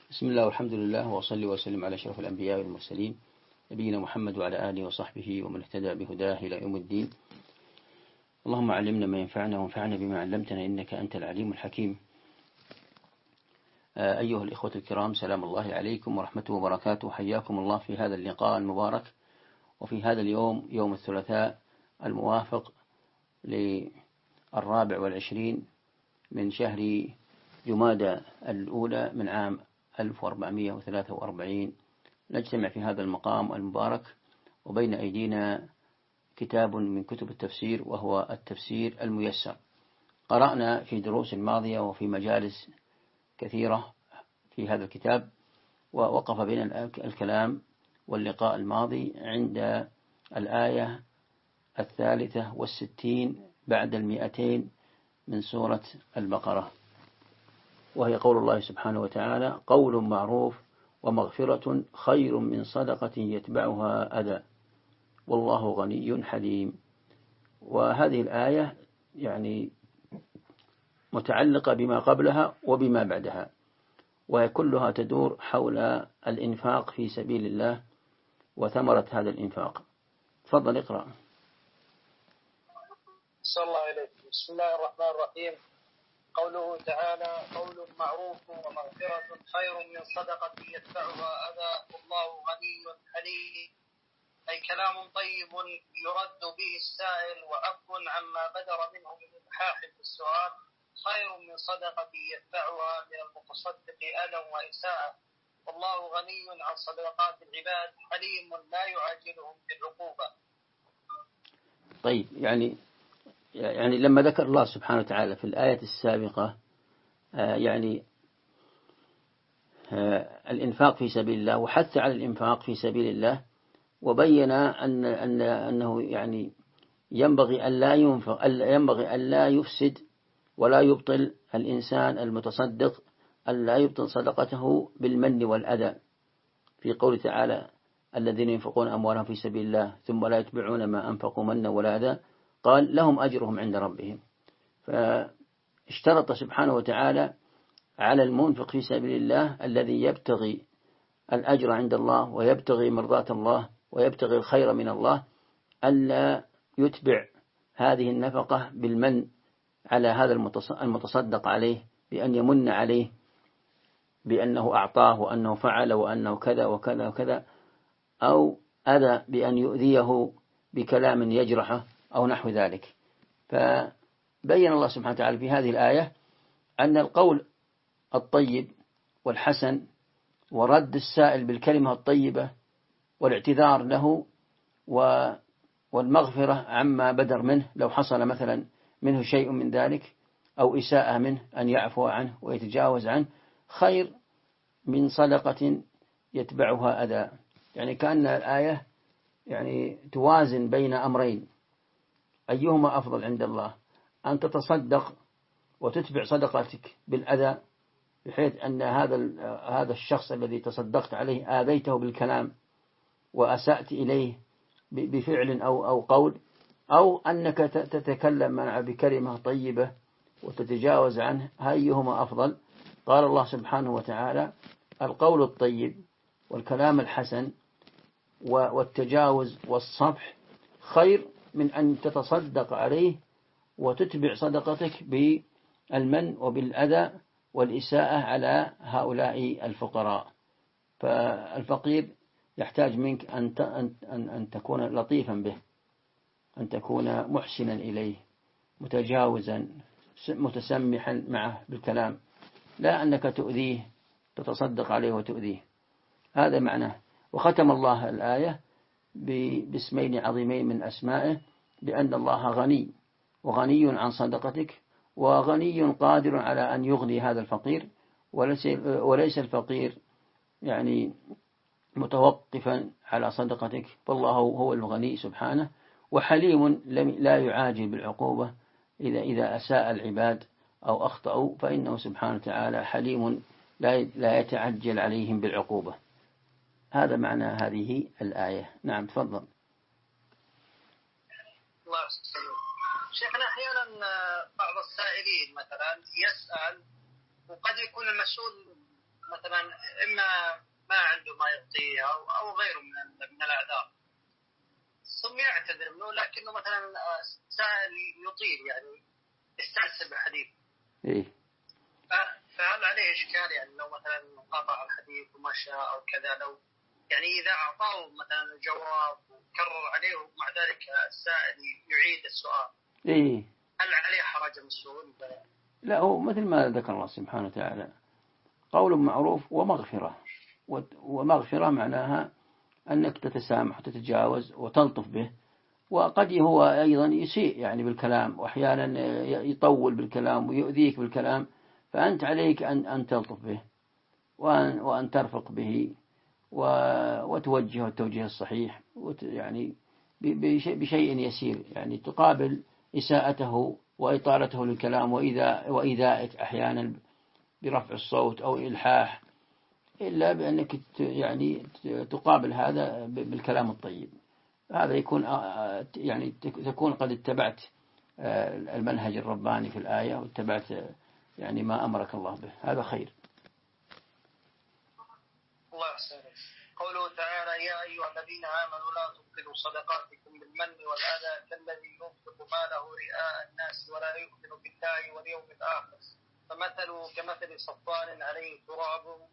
بسم الله والحمد لله وصلي وسلم على أشرف الأنبياء والمرسلين نبينا محمد وعلى آله وصحبه ومن اهتدى بهداه إلى يوم الدين. اللهم علمنا ما ينفعنا وانفعنا بما علمتنا إنك أنت العليم الحكيم. أيها الإخوة الكرام، سلام الله عليكم ورحمته وبركاته. حياكم الله في هذا اللقاء المبارك وفي هذا اليوم، يوم الثلاثاء الموافق ل24 من شهر جمادى الأولى من عام 1443. نجتمع في هذا المقام المبارك وبين أيدينا كتاب من كتب التفسير وهو التفسير الميسر. قرأنا في دروس الماضية وفي مجالس كثيرة في هذا الكتاب، ووقف بنا الكلام واللقاء الماضي عند الآية 63 بعد 200 من سورة البقرة، وهي قول الله سبحانه وتعالى: قول معروف ومغفرة خير من صدقة يتبعها أذى والله غني حليم. وهذه الآية يعني متعلقة بما قبلها وبما بعدها، وهي كلها تدور حول الإنفاق في سبيل الله وثمرة هذا الإنفاق. تفضل اقرأ. صلى الله عليه. بسم الله الرحمن الرحيم. قوله تعالى: قول معروف ومغفرة خير من صدقة يتبعها أذى والله غني حليم، أي كلام طيب يرد به السائل وعفو عما بدر منه من إلحاح في السؤال خير من صدقة يتبعها من المتصدق أذى وإساءة، والله غني عن صدقات العباد حليم لا يعاجلهم بالعقوبة. طيب، يعني لما ذكر الله سبحانه وتعالى في الآية السابقة الإنفاق في سبيل الله وحث على الإنفاق في سبيل الله، وبين أنه يعني ينبغي أن لا يفسد ولا يبطل الإنسان المتصدق، أن لا يبطل صدقته بالمن والأذى، في قول تعالى: الذين ينفقون أموالهم في سبيل الله ثم لا يتبعون ما أنفقوا منا ولا أذى قال لهم أجرهم عند ربهم. فاشترط سبحانه وتعالى على المنفق في سبيل الله الذي يبتغي الأجر عند الله ويبتغي مرضاة الله ويبتغي الخير من الله ألا يتبع هذه النفقة بالمن على هذا المتصدق عليه، بأن يمن عليه بأنه أعطاه وأنه فعل وأنه كذا وكذا وكذا، أو أذى بأن يؤذيه بكلام يجرحه أو نحو ذلك. فبين الله سبحانه وتعالى في هذه الآية أن القول الطيب والحسن ورد السائل بالكلمة الطيبة والاعتذار له والمغفرة عما بدر منه لو حصل مثلا منه شيء من ذلك أو إساءة منه أن يعفو عنه ويتجاوز عنه خير من صدقة يتبعها أذى. يعني كأن الآية يعني توازن بين أمرين، أيهما أفضل عند الله؟ أن تتصدق وتتبع صدقتك بالأذى، بحيث أن هذا الشخص الذي تصدقت عليه آذيته بالكلام وأسأت إليه بفعل أو قول، أو أنك تتكلم معه بكلمة طيبة وتتجاوز عنه، أيهما أفضل؟ قال الله سبحانه وتعالى: القول الطيب والكلام الحسن والتجاوز والصفح خير من أن تتصدق عليه وتتبع صدقتك بالمن وبالأذى والإساءة على هؤلاء الفقراء. فالفقير يحتاج منك أن تكون لطيفا به، أن تكون محسنا إليه، متجاوزا، متسمحا معه بالكلام، لا أنك تؤذيه، تتصدق عليه وتؤذيه. هذا معناه. وختم الله الآية باسمين عظيمين من أسمائه، بأن الله غني، وغني عن صدقتك، وغني قادر على أن يغني هذا الفقير، وليس الفقير يعني متوقفا على صدقتك، فالله هو الغني سبحانه، وحليم لا يعاجل بالعقوبة إذا أساء العباد أو أخطأوا، فإنه سبحانه وتعالى حليم لا يتعجل عليهم بالعقوبة. هذا معنى هذه الآية. نعم، تفضل. الله يسلمك. شيخنا، أحيانا بعض السائلين مثلا يسأل وقد يكون المسؤول مثلا إما ما عنده ما يغطيه أو غيره من الأعذار، ثم يعتذر منه، لكنه مثلا سائل يطيل يعني يستعسل بحديث. إيه. فهل عليه إشكال يعني لو مثلا قطع الحديث ومشى أو كذا، لو يعني إذا أعطاه مثلا الجواب وكرر عليه ومع ذلك السائل يعيد السؤال، إيه. هل عليه حرج مسؤول؟ لا، هو مثل ما ذكر الله سبحانه وتعالى قول معروف ومغفرة. ومغفرة معناها أنك تتسامح وتتجاوز وتلطف به. وقد هو أيضا يسيء يعني بالكلام، وأحيانا يطول بالكلام ويؤذيك بالكلام، فأنت عليك أن تلطف به وأن ترفق به وتوجهه التوجيه الصحيح، يعني بشيء يسير، يعني تقابل إساءته وإطالته للكلام وإيذائك أحيانا برفع الصوت أو إلحاح، إلا بأنك يعني تقابل هذا بالكلام الطيب. هذا يكون يعني تكون قد اتبعت المنهج الرباني في الآية، واتبعت يعني ما أمرك الله به، هذا خير. الله يحسنك. قوله تعالى: يا أيها الذين آمنوا لا تبطلوا صدقاتكم بالمن والأذى كالذي ينفق ماله رئاء الناس ولا يؤمن بالله واليوم الآخر، فمثله كمثل صفوان عليه تراب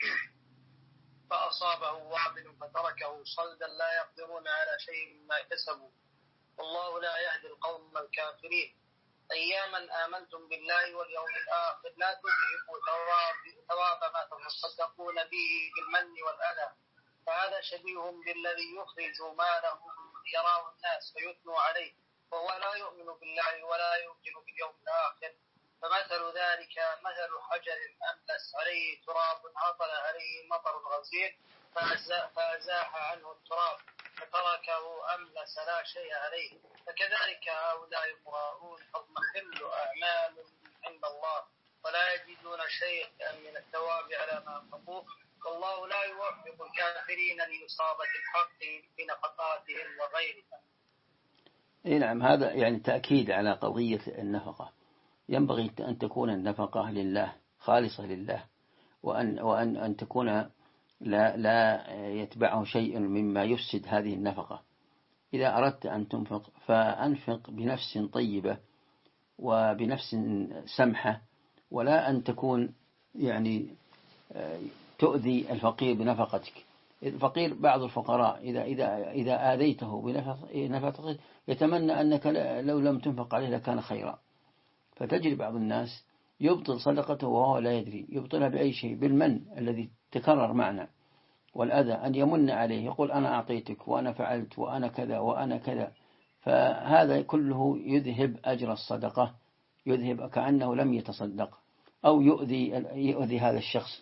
فأصابه وابل فتركه صلدا لا يقدرون على شيء مما كسبوا، والله لا يهدي القوم الكافرين. أياما آمنتم بالله واليوم الآخر لا تذهبوا ثواب ما تصدقون به بالمن والأذى، فهذا شبيه بالذي يخرج ماله يراه الناس فيثنوا عليه وهو لا يؤمن بالله ولا يؤمن باليوم الآخر، فمثل ذلك مثل حجر أملس عليه تراب عطل عليه مطر غزير فأزاح عنه التراب فتركه أملس لا شيء عليه، فكذلك هؤلاء المراءون تضمحل أعمال عند الله ولا يجدون شيئا من الثواب على ما أنفقوه، والله لا يوفق الكافرين لإصابة الحق بنفقاتهم وغيرها. نعم، هذا يعني تأكيد على قضية النفقة. ينبغي أن تكون النفقة لله خالصة لله، وأن تكون لا يتبعه شيء مما يفسد هذه النفقة. إذا أردت أن تنفق فأنفق بنفس طيبة وبنفس سمحة، ولا أن تكون يعني تؤذي الفقير بنفقتك. الفقير بعض الفقراء إذا آذيته بنفقتك يتمنى أنك لو لم تنفق عليه لكان خيرا. فتجري بعض الناس يبطل صدقته وهو لا يدري، يبطلها بأي شيء، بالمن الذي تكرر معنا، والأذى أن يمن عليه، يقول أنا أعطيتك وأنا فعلت وأنا كذا وأنا كذا، فهذا كله يذهب أجر الصدقة، يذهب كأنه لم يتصدق، أو يؤذي هذا الشخص.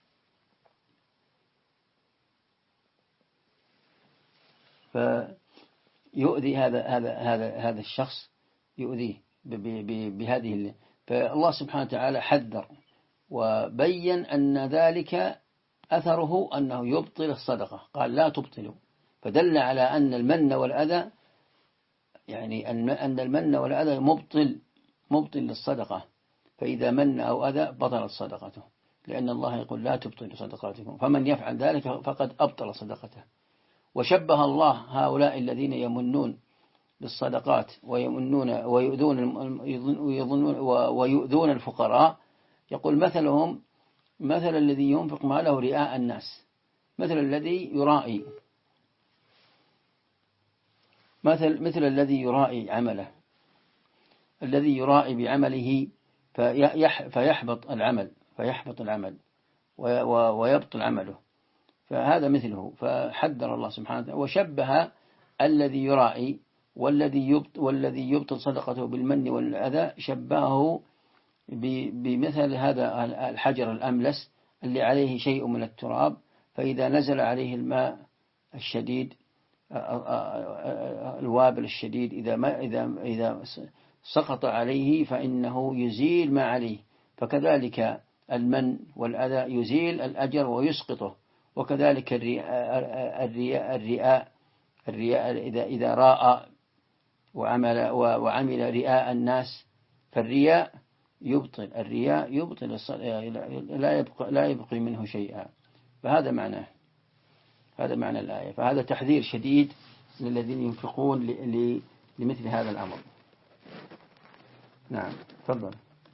فيؤذي هذا الشخص، يؤذيه بهذه. فالله سبحانه وتعالى حذر وبين أن ذلك أثره أنه يبطل الصدقة، قال لا تبطلوا، فدل على أن المن والأذى، يعني أن المن والأذى مبطل للصدقة، فإذا من أو أذى بطلت صدقته، لأن الله يقول لا تبطلوا صدقاتكم، فمن يفعل ذلك فقد أبطل صدقته. وشبه الله هؤلاء الذين يمنون بالصدقات ويؤذون الفقراء، يقول مثلهم مثل الذي ينفق ماله رئاء الناس، مثل الذي يرائي، مثل الذي يرائي عمله، الذي يرائي بعمله فيحبط العمل ويبطل عمله، فهذا مثله. فحذر الله سبحانه وتعالى وشبه الذي يرائي والذي يبطل صدقته بالمن والأذى، شبهه بمثل هذا الحجر الأملس اللي عليه شيء من التراب، فإذا نزل عليه الماء الشديد الوابل الشديد إذا سقط عليه فإنه يزيل ما عليه، فكذلك المن والأذى يزيل الأجر ويسقطه. وكذلك الرياء إذا راء وعمل رئاء الناس، فالرياء يبطل الرياء، يبطل لا يبقي منه شيئا. فهذا معناه، هذا معنى الآية. فهذا تحذير شديد للذين ينفقون لمثل هذا الأمر. نعم تفضل.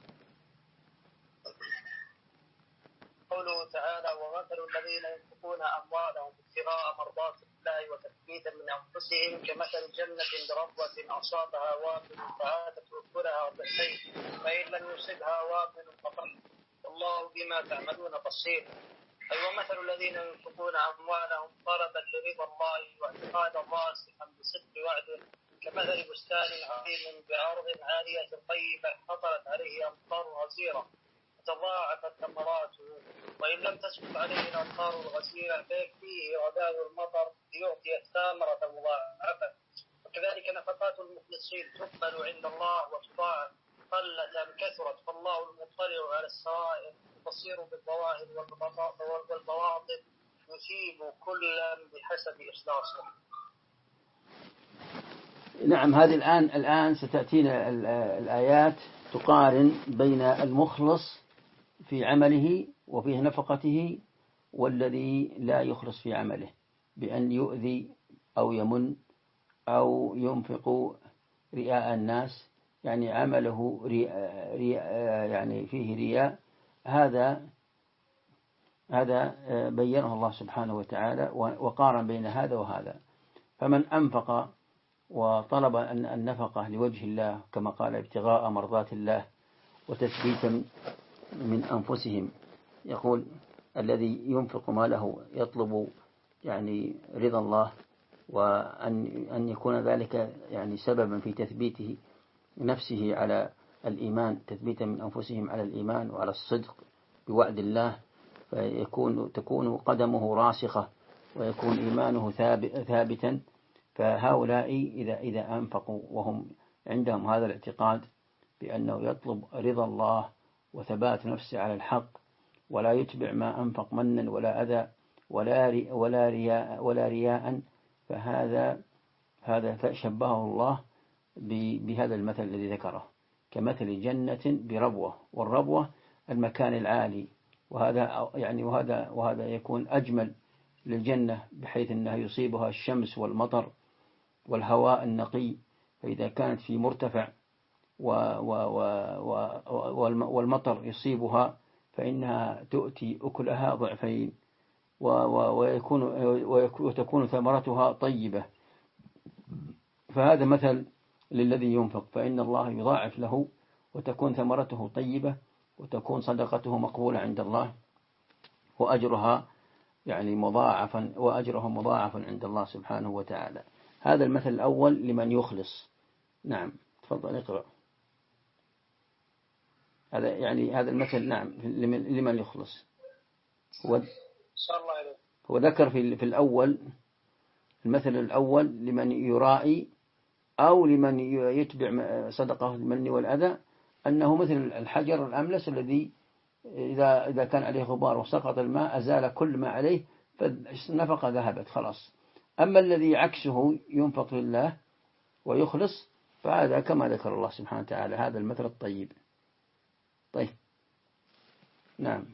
قوله تعالى: ومثل الذين ينفقون أموالهم ابتغاء مرضات الله وتثبيتا من أنفسهم كمثل جنة بربوة أصابها وابل فآتت أكلها ضعفين فإن لم يصبها وابل فطل والله بما تعملون بصير. أي ومثل الذين ينفقون أموالهم طلبا لرضا الله واعتقادا راسخا بصدق وعده كمثل بستان عظيم بأرض عالية طيبة حصلت عليه أمطار غزيرة تضاعفت ثمراته وإن لم تسقط عليه الأمطار الغزيرة فيكفيه رذاذ المطر ليعطي الثمرة مضاعفة. وكذلك نفقات المخلصين تقبل عند الله وتضاعف قلت أم كثرت، فالله المطلع على السرائر بصير بالظواهر والبواطن يثيب كلا بحسب إخلاصه. نعم، هذه الآن ستأتينا الآيات تقارن بين المخلص في عمله وفيه نفقته والذي لا يخلص في عمله بأن يؤذي أو يمن أو ينفق رياء الناس، يعني عمله يعني فيه رياء. هذا بينه الله سبحانه وتعالى وقارن بين هذا وهذا. فمن أنفق وطلب النفقة لوجه الله كما قال ابتغاء مرضات الله وتثبيتا من أنفسهم، يقول الذي ينفق ماله يطلب يعني رضا الله وأن يكون ذلك يعني سببا في تثبيته نفسه على الإيمان، تثبيتا من أنفسهم على الإيمان وعلى الصدق بوعد الله، تكون قدمه راسخة ويكون إيمانه ثابتا. فهؤلاء إذا أنفقوا وهم عندهم هذا الاعتقاد بأنه يطلب رضا الله وثبات نفسه على الحق ولا يتبع ما أنفق منا ولا أذى ولا رياء، فهذا فشبهه الله بهذا المثل الذي ذكره كمثل جنة بربوة، والربوة المكان العالي، وهذا يكون أجمل للجنة بحيث أنها يصيبها الشمس والمطر والهواء النقي. فإذا كانت في مرتفع والمطر يصيبها فإنها تؤتي أكلها ضعفين وتكون ثمرتها طيبة. فهذا مثل للذي ينفق، فإن الله يضاعف له وتكون ثمرته طيبة وتكون صدقته مقبولة عند الله وأجرها يعني مضاعفا عند الله سبحانه وتعالى. هذا المثل الأول لمن يخلص. نعم تفضل اقرأ. هذا المثل نعم لمن يخلص. هو ذكر في الأول المثل الأول لمن يرائي أو لمن يتبع صدقه المن والأذى، أنه مثل الحجر الأملس الذي إذا كان عليه غبار وسقط الماء أزال كل ما عليه فالنفقة ذهبت خلاص. أما الذي عكسه ينفق لله ويخلص فهذا كما ذكر الله سبحانه وتعالى هذا المثل الطيب. طيب نعم.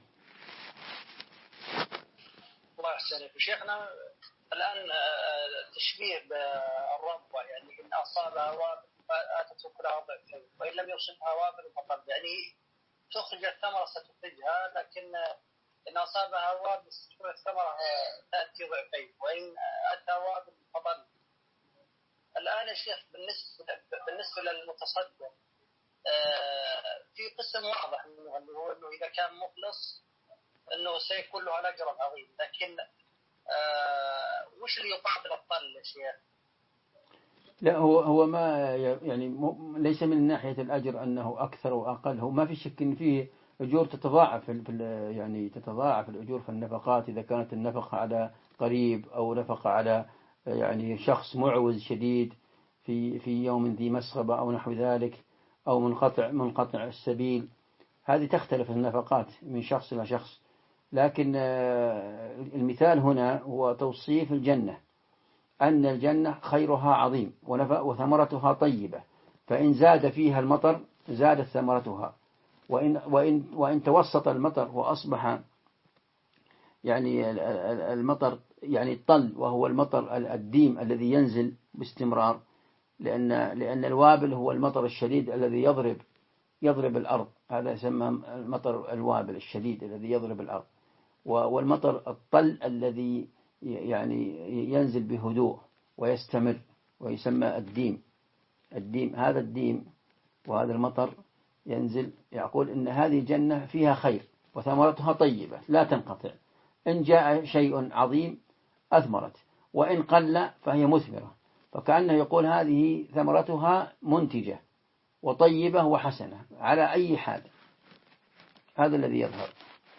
الله يحسنك شيخنا. الآن تشبيه بالربوة، يعني إن أصابها وابل فآتت أكلها ضعفين وإن لم يصبها وابل فطل، يعني تخرج الثمرة ستخرجها، لكن إن أصابها وابل ستكون الثمرة تأتي ضعفين وإن أتى وابل فطل. الآن يا شيخ بالنسبة للمتصدق في قسم واضح أنه إذا كان مخلص أنه سيكون له الأجر العظيم، لكن وش اللي يقابل الطل يا شيخ؟ لا هو ما يعني ليس من ناحية الأجر أنه أكثر وأقل، هو ما في شك إن فيه أجور تتضاعف يعني تتضاعف الأجور في النفقات إذا كانت النفقة على قريب أو نفقة على يعني شخص معوز شديد في يوم ذي مسغبة أو نحو ذلك أو منقطع السبيل، هذه تختلف النفقات من شخص إلى شخص. لكن المثال هنا هو توصيف الجنة، أن الجنة خيرها عظيم وثمرتها طيبة، فإن زاد فيها المطر زادت ثمرتها وإن توسط المطر وأصبح يعني المطر يعني الطل، وهو المطر الديم الذي ينزل باستمرار، لأن الوابل هو المطر الشديد الذي يضرب الأرض، هذا يسمى المطر الوابل الشديد الذي يضرب الأرض. والمطر الطل الذي يعني ينزل بهدوء ويستمر ويسمى الديم هذا الديم وهذا المطر ينزل، يقول إن هذه جنة فيها خير وثمرتها طيبة لا تنقطع، إن جاء شيء عظيم أثمرت، وإن قل فهي مثمرة. فكأنه يقول هذه ثمرتها منتجة وطيبة وحسنة على أي حال. هذا الذي يظهر.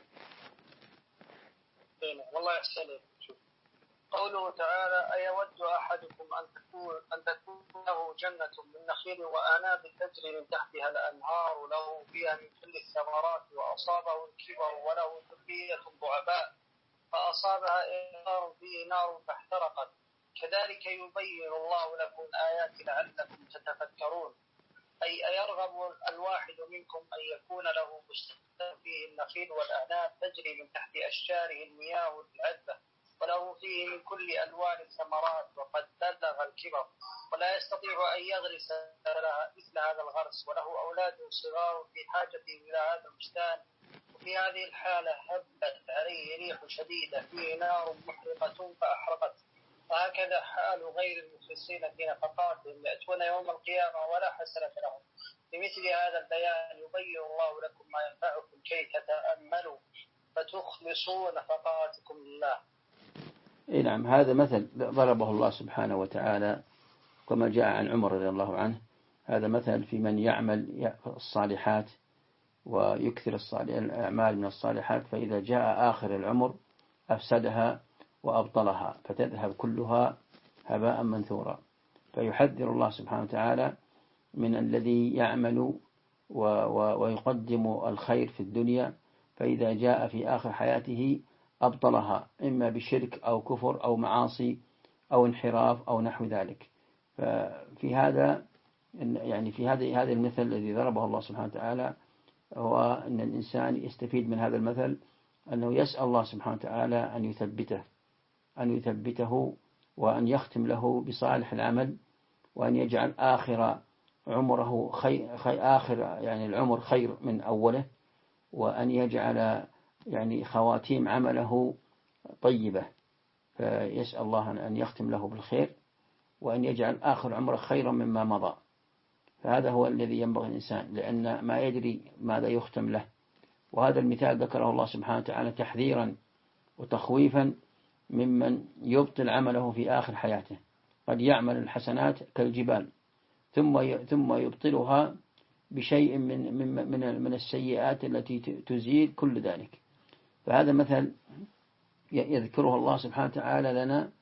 والله يحسن. قوله تعالى: أيود أحدكم أن تكون له جنة من نخيل وأعناب تجري من تحتها الأنهار له فيها من كل الثمرات وأصابه الكبر وله ذرية ضعفاء فأصابها إعصار فيه نار فاحترقت، كذلك يبين الله لكم الآيات لعلكم تتفكرون. أي أيرغب الواحد منكم أن يكون له بستان فيه النخيل والأعناب تجري من تحت أشجاره المياه العذبة وله فيه من كل ألوان الثمرات وقد بلغ الكبر ولا يستطيع أن يغرس مثل هذا الغرس وله أولاد صغار في حاجته إلى هذا البستان، وفي هذه الحالة هبت عليه ريح شديدة فيه نار محرقة فأحرقت. وهكذا حال غير المخلصين في نفقاتهم يأتون يوم القيامة ولا حسنة لهم. بمثل هذا البيان يبين الله لكم ما ينفعكم كي تتأملوا فتخلصوا نفقاتكم لله. نعم، هذا مثل ضربه الله سبحانه وتعالى كما جاء عن عمر رضي الله عنه. هذا مثل في من يعمل الصالحات ويكثر الأعمال من الصالحات، فإذا جاء آخر العمر أفسدها وأبطلها فتذهب كلها هباء منثورا. فيحذر الله سبحانه وتعالى من الذي يعمل ويقدم الخير في الدنيا، فإذا جاء في آخر حياته أبطلها إما بشرك أو كفر أو معاصي أو انحراف أو نحو ذلك. ففي هذا يعني في هذا المثل الذي ضربه الله سبحانه وتعالى هو أن الإنسان يستفيد من هذا المثل أنه يسأل الله سبحانه وتعالى أن يثبته وأن يختم له بصالح العمل، وأن يجعل آخر عمره آخر يعني العمر خير من أوله، وأن يجعل يعني خواتيم عمله طيبة. فيسأل الله أن يختم له بالخير وأن يجعل آخر عمره خيرا مما مضى. فهذا هو الذي ينبغي الإنسان، لأن ما يدري ماذا يختم له. وهذا المثال ذكره الله سبحانه وتعالى تحذيرا وتخويفا ممن يبطل عمله في آخر حياته. قد يعمل الحسنات كالجبال ثم يبطلها بشيء من السيئات التي تزيل كل ذلك. فهذا مثل يذكره الله سبحانه وتعالى لنا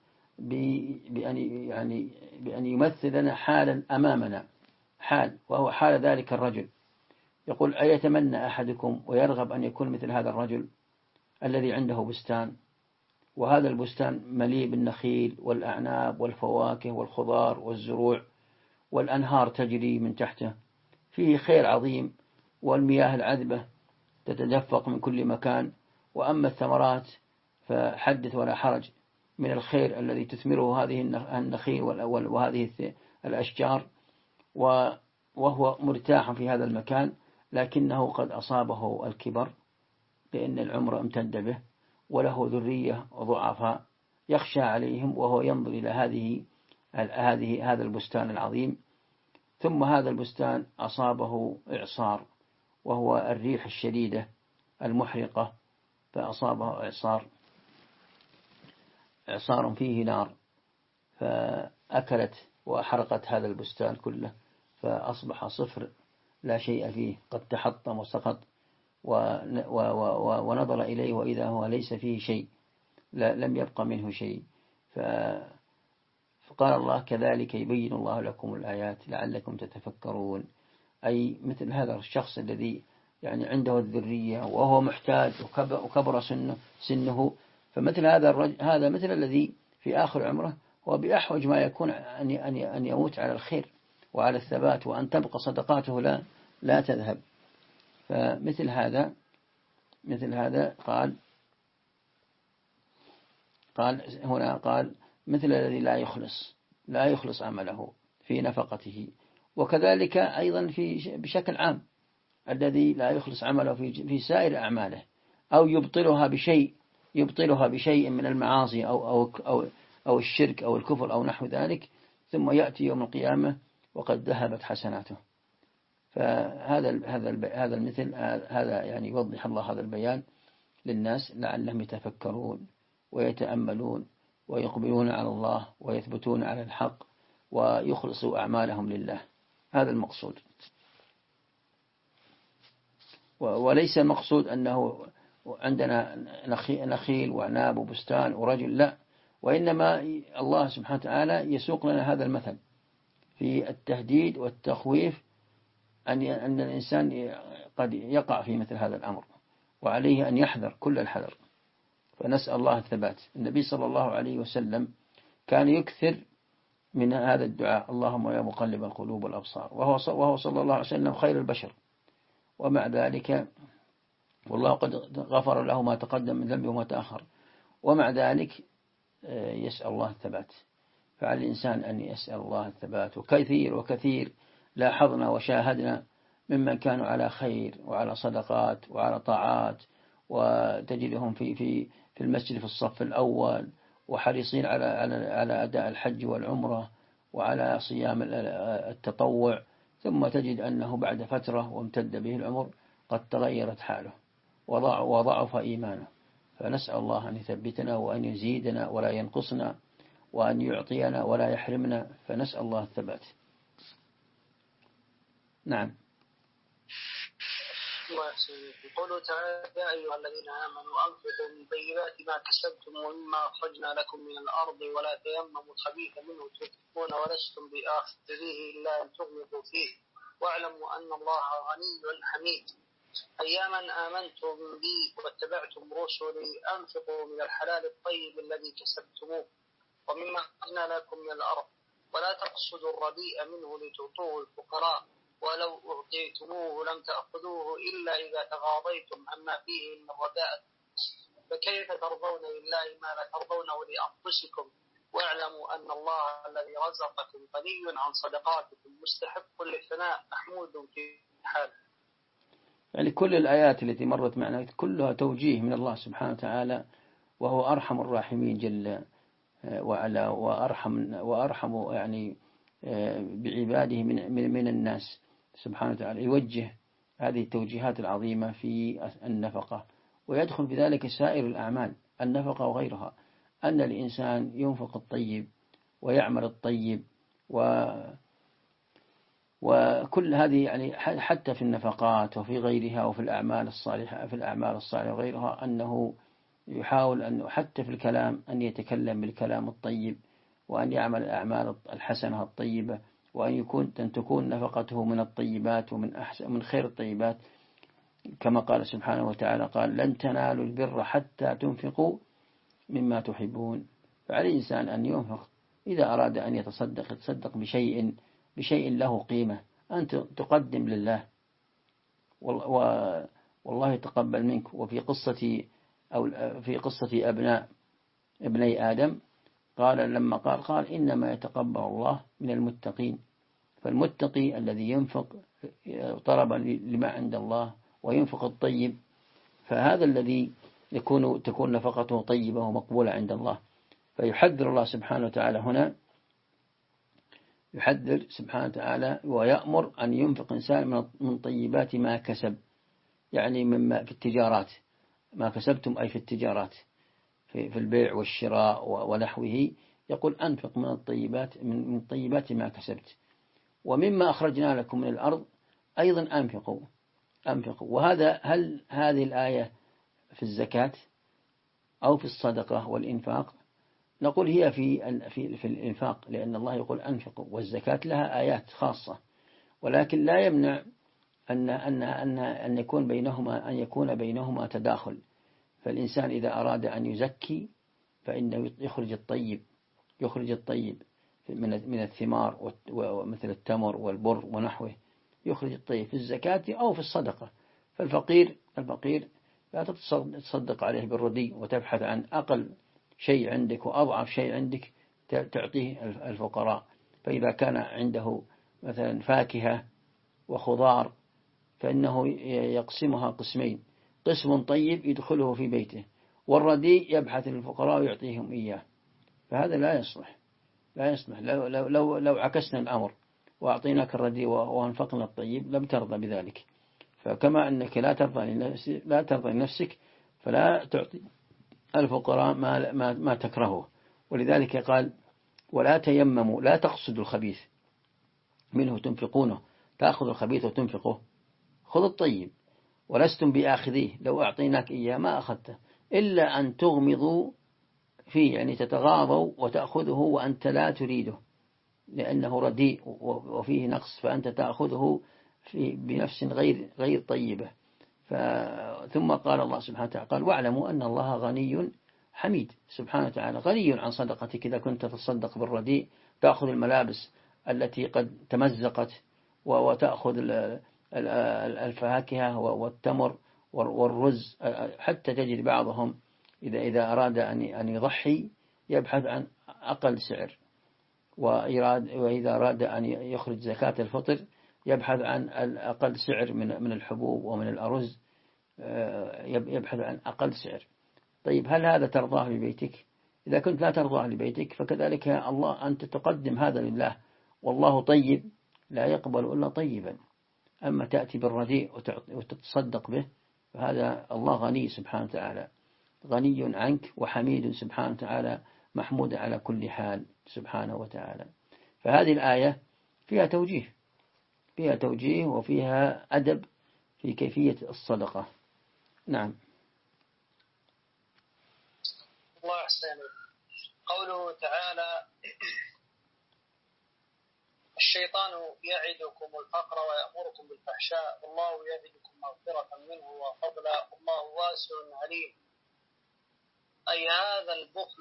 بأن يمثل لنا حالا أمامنا، وهو حال ذلك الرجل. يقول: أيتمنى أحدكم ويرغب أن يكون مثل هذا الرجل الذي عنده بستان، وهذا البستان مليء بالنخيل والأعناب والفواكه والخضار والزروع والأنهار تجري من تحته، فيه خير عظيم، والمياه العذبة تتدفق من كل مكان. وأما الثمرات فحدث ولا حرج من الخير الذي تثمره هذه النخيل وهذه الأشجار، وهو مرتاح في هذا المكان، لكنه قد أصابه الكبر لأن العمر امتد به، وله ذرية ضعفاء يخشى عليهم، وهو ينظر إلى هذا البستان العظيم. ثم هذا البستان أصابه إعصار، وهو الريح الشديدة المحرقة، فأصابه إعصار فيه نار فأكلت وأحرقت هذا البستان كله، فأصبح صفر لا شيء فيه، قد تحطم وسقط. ونظر إليه وإذا هو ليس فيه شيء، لم يبقى منه شيء. فقال الله: كذلك يبين الله لكم الآيات لعلكم تتفكرون. أي مثل هذا الشخص الذي يعني عنده الذرية وهو محتاج وكبر سنه، فمثل هذا مثل الذي في آخر عمره هو بأحوج ما يكون أن يموت على الخير وعلى الثبات، وأن تبقى صدقاته لا تذهب. فمثل هذا قال مثل الذي لا يخلص عمله في نفقته، وكذلك أيضا بشكل عام الذي لا يخلص عمله في سائر أعماله، أو يبطلها بشيء من المعاصي أو الشرك أو الكفر أو نحو ذلك، ثم يأتي يوم القيامة وقد ذهبت حسناته. هذا المثل هذا يعني يوضح الله هذا البيان للناس لعلهم يتفكرون ويتأملون ويقبلون على الله ويثبتون على الحق ويخلصوا أعمالهم لله. هذا المقصود، وليس المقصود أنه عندنا نخيل وعناب وبستان ورجل، لا، وإنما الله سبحانه وتعالى يسوق لنا هذا المثل في التهديد والتخويف أن الإنسان قد يقع في مثل هذا الأمر، وعليه أن يحذر كل الحذر. فنسأل الله الثبات. النبي صلى الله عليه وسلم كان يكثر من هذا الدعاء: اللهم يا مقلب القلوب والأبصار، وهو صلى الله عليه وسلم خير البشر، ومع ذلك والله قد غفر له ما تقدم من ذنبه وما تأخر، ومع ذلك يسأل الله الثبات. فعلى الإنسان أن يسأل الله الثبات. وكثير لاحظنا وشاهدنا ممن كانوا على خير وعلى صدقات وعلى طاعات، وتجدهم في المسجد في الصف الأول، وحريصين على أداء الحج والعمرة وعلى صيام التطوع، ثم تجد أنه بعد فترة وامتد به العمر قد تغيرت حاله وضعف إيمانه. فنسأل الله أن يثبتنا وأن يزيدنا ولا ينقصنا، وأن يعطينا ولا يحرمنا، فنسأل الله الثبات. نعم. يقول تعالى: يا أيها الذين آمنوا أنفقوا من طيبات ما كسبتم ومما أخرجنا لكم من الأرض ولا تيمموا الخبيث منه تنفقون ولستم بآخذيه إلا أن تغمضوا فيه واعلموا أن الله غني حميد. أياما آمنتم بي واتبعتم رسلي أنفقوا من الحلال الطيب الذي كسبتموه ومما أخرجنا لكم من الأرض ولا تقصدوا الرديء منه لتعطوه الفقراء ولو أعطيتموه لم تأخذوه إلا إذا تغاضيتم عما فيه من الرداء، فكيف ترضون لله ما لا ترضونه لأنفسكم واعلموا أن الله الذي رزقكم غني عن صدقاتكم مستحق للثناء محمود في حال. يعني كل الآيات التي مرت معنا كلها توجيه من الله سبحانه وتعالى، وهو أرحم الراحمين جل وعلا، وأرحم يعني بعباده من الناس سبحانه وتعالى. يوجه هذه التوجيهات العظيمة في النفقة، ويدخل بذلك سائر الأعمال، النفقة وغيرها، أن الإنسان ينفق الطيب ويعمل الطيب، وكل هذه يعني حتى في النفقات وفي غيرها وفي الأعمال الصالحة وغيرها، أنه يحاول أنه حتى في الكلام أن يتكلم بالكلام الطيب، وأن يعمل الأعمال الحسنة الطيبة، وأن تكون نفقته من الطيبات ومن خير الطيبات، كما قال سبحانه وتعالى: قال لن تنالوا البر حتى تنفقوا مما تحبون. فعلى الإنسان أن ينفق، إذا أراد أن يتصدق بشيء له قيمة، أن تقدم لله والله يتقبل منك. وفي قصة ابني آدم لما قال إنما يتقبل الله من المتقين. فالمتقي الذي ينفق طلبا لما عند الله وينفق الطيب، فهذا الذي تكون نفقته طيبة ومقبولة عند الله. فيحذر الله سبحانه وتعالى هنا، يحذر سبحانه وتعالى ويأمر أن ينفق إنسان من طيبات ما كسب، يعني مما في التجارات، ما كسبتم أي في التجارات، في البيع والشراء ونحوه، يقول أنفق من طيبات ما كسبت، ومما أخرجنا لكم من الأرض أيضا أنفقوا. هل هذه الآية في الزكاة أو في الصدقة والإنفاق؟ نقول هي في الإنفاق، لأن الله يقول أنفقوا، والزكاة لها آيات خاصة، ولكن لا يمنع أن يكون بينهما تداخل. فالإنسان إذا أراد أن يزكي فإنه يخرج الطيب من الثمار ومثل التمر والبر ونحوه، يخرج الطيب في الزكاة أو في الصدقة. الفقير لا تتصدق عليه بالردي وتبحث عن أقل شيء عندك وأضعف شيء عندك تعطيه الفقراء. فإذا كان عنده مثلا فاكهة وخضار فإنه يقسمها قسمين، قسم طيب يدخله في بيته، والرديء يبحث للفقراء ويعطيهم إياه. فهذا لا يصلح. لو عكسنا الأمر وأعطيناك الرديء وأنفقنا الطيب لم ترضى بذلك. فكما أنك لا ترضى لنفسك فلا تعطي الفقراء ما تكرهه. ولذلك قال ولا تيمموا، لا تقصدوا الخبيث منه تنفقونه، تأخذ الخبيث وتنفقه، خذ الطيب ولستم بآخذيه، لو أعطيناك إياه ما أخذته إلا أن تغمضوا فيه، يعني تتغاضوا وتأخذه وأنت لا تريده لأنه رديء وفيه نقص، فأنت تأخذه بنفس غير طيبة. ثم قال الله سبحانه وتعالى قال واعلموا أن الله غني حميد. سبحانه وتعالى غني عن صدقتك إذا كنت تتصدق بالرديء، تأخذ الملابس التي قد تمزقت وتأخذ الفواكه والتمر والرز. حتى تجد بعضهم إذا أراد أن يضحي يبحث عن أقل سعر، وإذا أراد أن يخرج زكاة الفطر يبحث عن أقل سعر من الحبوب ومن الأرز، يبحث عن أقل سعر. طيب هل هذا ترضاه لبيتك؟ إذا كنت لا ترضاه لبيتك فكذلك الله أنت تقدم هذا لله، والله طيب لا يقبل إلا طيبا. أما تأتي بالرديء وتتصدق به فهذا الله غني سبحانه وتعالى، غني عنك وحميد سبحانه وتعالى، محمود على كل حال سبحانه وتعالى. فهذه الآية فيها توجيه وفيها أدب في كيفية الصدقة. نعم. الله أحسن. قوله تعالى الشيطان يعدكم الفقر ويأمركم بالفحشاء والله يعدكم مغفرة منه وفضلا والله واسع عليم. أي هذا البخل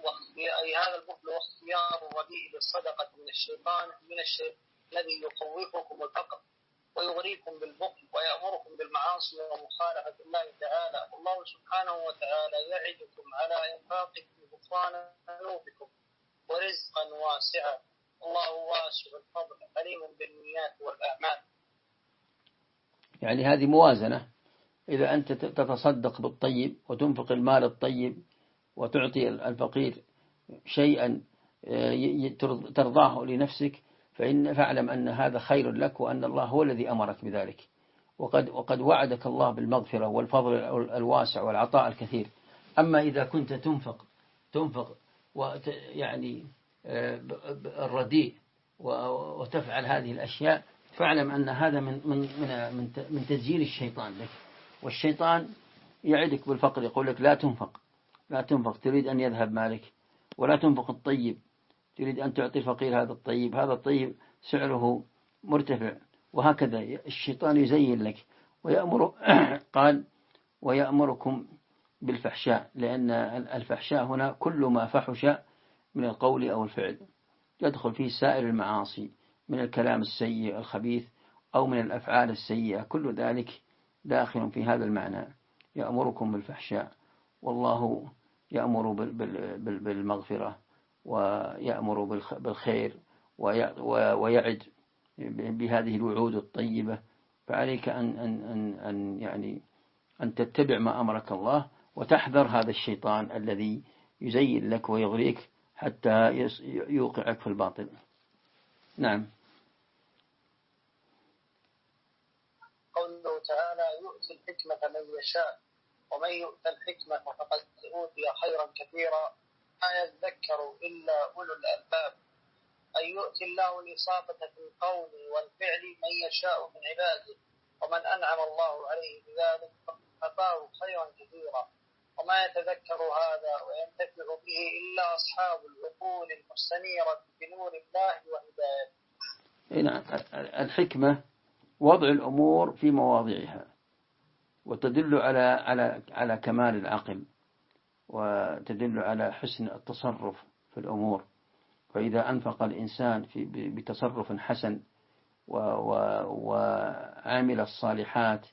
واختيار الرديء للصدقة من الشيطان الذي يخوفكم الفقر ويغريكم بالبخل ويأمركم بالمعاصي ومخالفة الله تعالى. الله سبحانه وتعالى يعدكم على إنفاقكم غفران ذنوبكم ورزقا واسعا، الله واسع الفضل عليم بالنيات والأعمال. يعني هذه موازنة، إذا أنت تتصدق بالطيب وتنفق المال الطيب وتعطي الفقير شيئا ترضاه لنفسك فاعلم أن هذا خير لك وأن الله هو الذي أمرك بذلك. وقد وعدك الله بالمغفرة والفضل الواسع والعطاء الكثير. أما إذا كنت تنفق يعني الرديء وتفعل هذه الأشياء فاعلم أن هذا من تزيين الشيطان لك. والشيطان يعدك بالفقر، يقول لك لا تنفق، تريد أن يذهب مالك، ولا تنفق الطيب، تريد أن تعطي الفقير هذا الطيب سعره مرتفع. وهكذا الشيطان يزين لك قال ويأمركم بالفحشاء، لأن الفحشاء هنا كل ما فحش من القول أو الفعل، يدخل فيه سائر المعاصي من الكلام السيء الخبيث أو من الأفعال السيئة، كل ذلك داخل في هذا المعنى. يأمركم بالفحشاء، والله يأمر بالمغفرة ويأمر بالخير ويعد بهذه الوعود الطيبة. فعليك أن تتبع ما أمرك الله وتحذر هذا الشيطان الذي يزين لك ويغريك حتى يوقعك في الباطل. نعم. قوله تعالى يؤتي الحكمة من يشاء ومن يؤت الحكمة فقد أوتي خيرا كثيرا ما يذكر إلا أولو الألباب. أن يؤتي الله الإصابة في القول والفعل من يشاء من عباده، ومن أنعم الله عليه بذلك فأعطاه خيرا كثيرا، وما يتذكر هذا وينتفع به إلا أصحاب العقول المستنيرة بنور الله وهدايته. نعم. الحكمة وضع الأمور في مواضعها، وتدل على كمال العقل، وتدل على حسن التصرف في الأمور. فإذا أنفق الإنسان بتصرف حسن وعامل الصالحات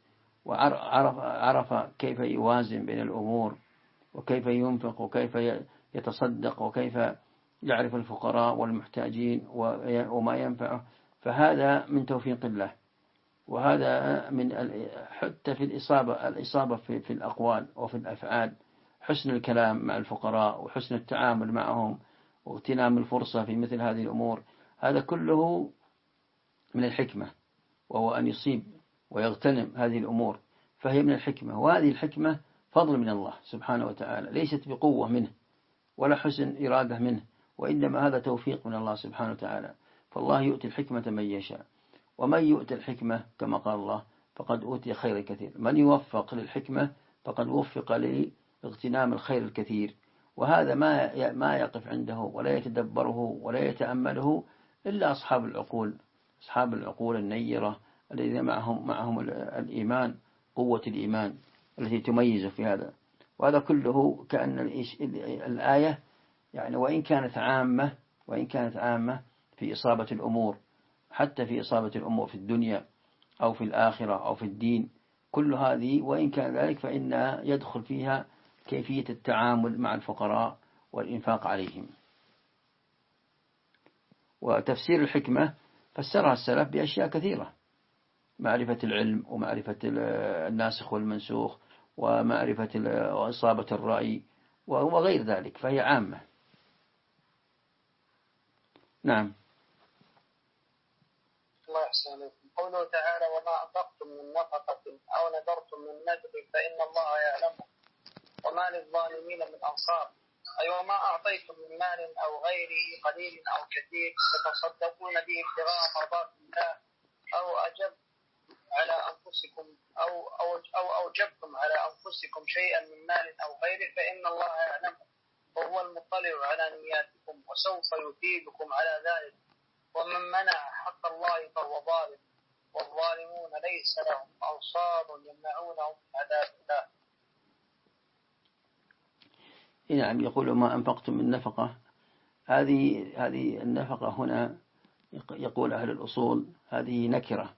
وعرف كيف يوازن بين الأمور وكيف ينفق وكيف يتصدق وكيف يعرف الفقراء والمحتاجين وما ينفعه، فهذا من توفيق الله. وهذا من حتى في الإصابة في الأقوال وفي الأفعال، حسن الكلام مع الفقراء وحسن التعامل معهم واغتنام الفرصة في مثل هذه الأمور، هذا كله من الحكمة، وهو أن يصيب ويغتنم هذه الأمور، فهي من الحكمة. وهذه الحكمة فضل من الله سبحانه وتعالى، ليست بقوة منه ولا حسن إرادة منه، وإنما هذا توفيق من الله سبحانه وتعالى. فالله يؤتي الحكمة من يشاء، ومن يؤتي الحكمة كما قال الله فقد أوتي خير كثير. من يوفق للحكمة فقد وفق لاغتنام الخير الكثير. وهذا ما يقف عنده ولا يتدبره ولا يتأمله إلا أصحاب العقول النيرة الذين معهم الإيمان، قوة الإيمان التي تميز في هذا. وهذا كله كأن الآية يعني وإن كانت عامة في إصابة الأمور، حتى في إصابة الأمور في الدنيا أو في الآخرة أو في الدين، كل هذه وإن كان ذلك فإنها يدخل فيها كيفية التعامل مع الفقراء والإنفاق عليهم. وتفسير الحكمة فسرها السلف بأشياء كثيرة: معرفة العلم، ومعرفة الناسخ والمنسوخ، ومعرفة وإصابة الرأي وغير ذلك، فهي عامة. نعم. الله يحسن. قوله تعالى: وما أنفقتم من نفقة أو نذرتم من نذر فإن الله يعلمه وما للظالمين من أنصار. أي وما أعطيتم من مال أو غيره قليل أو كثير تتصدقون به ابتغاء مرضات الله أو أجب على أنفسكم أو أوجبتم على أنفسكم شيئا من مال أو غيره فإن الله يعلمه وهو المطلع على نياتكم وسوف يثيبكم على ذلك. ومن منع حق الله فهو ظالم، والظالمون ليس لهم أنصار يمنعونهم من عذاب الله. نعم. يقول ما أنفقتم من نفقة، هذه النفقة هنا يقول أهل الأصول هذه نكرة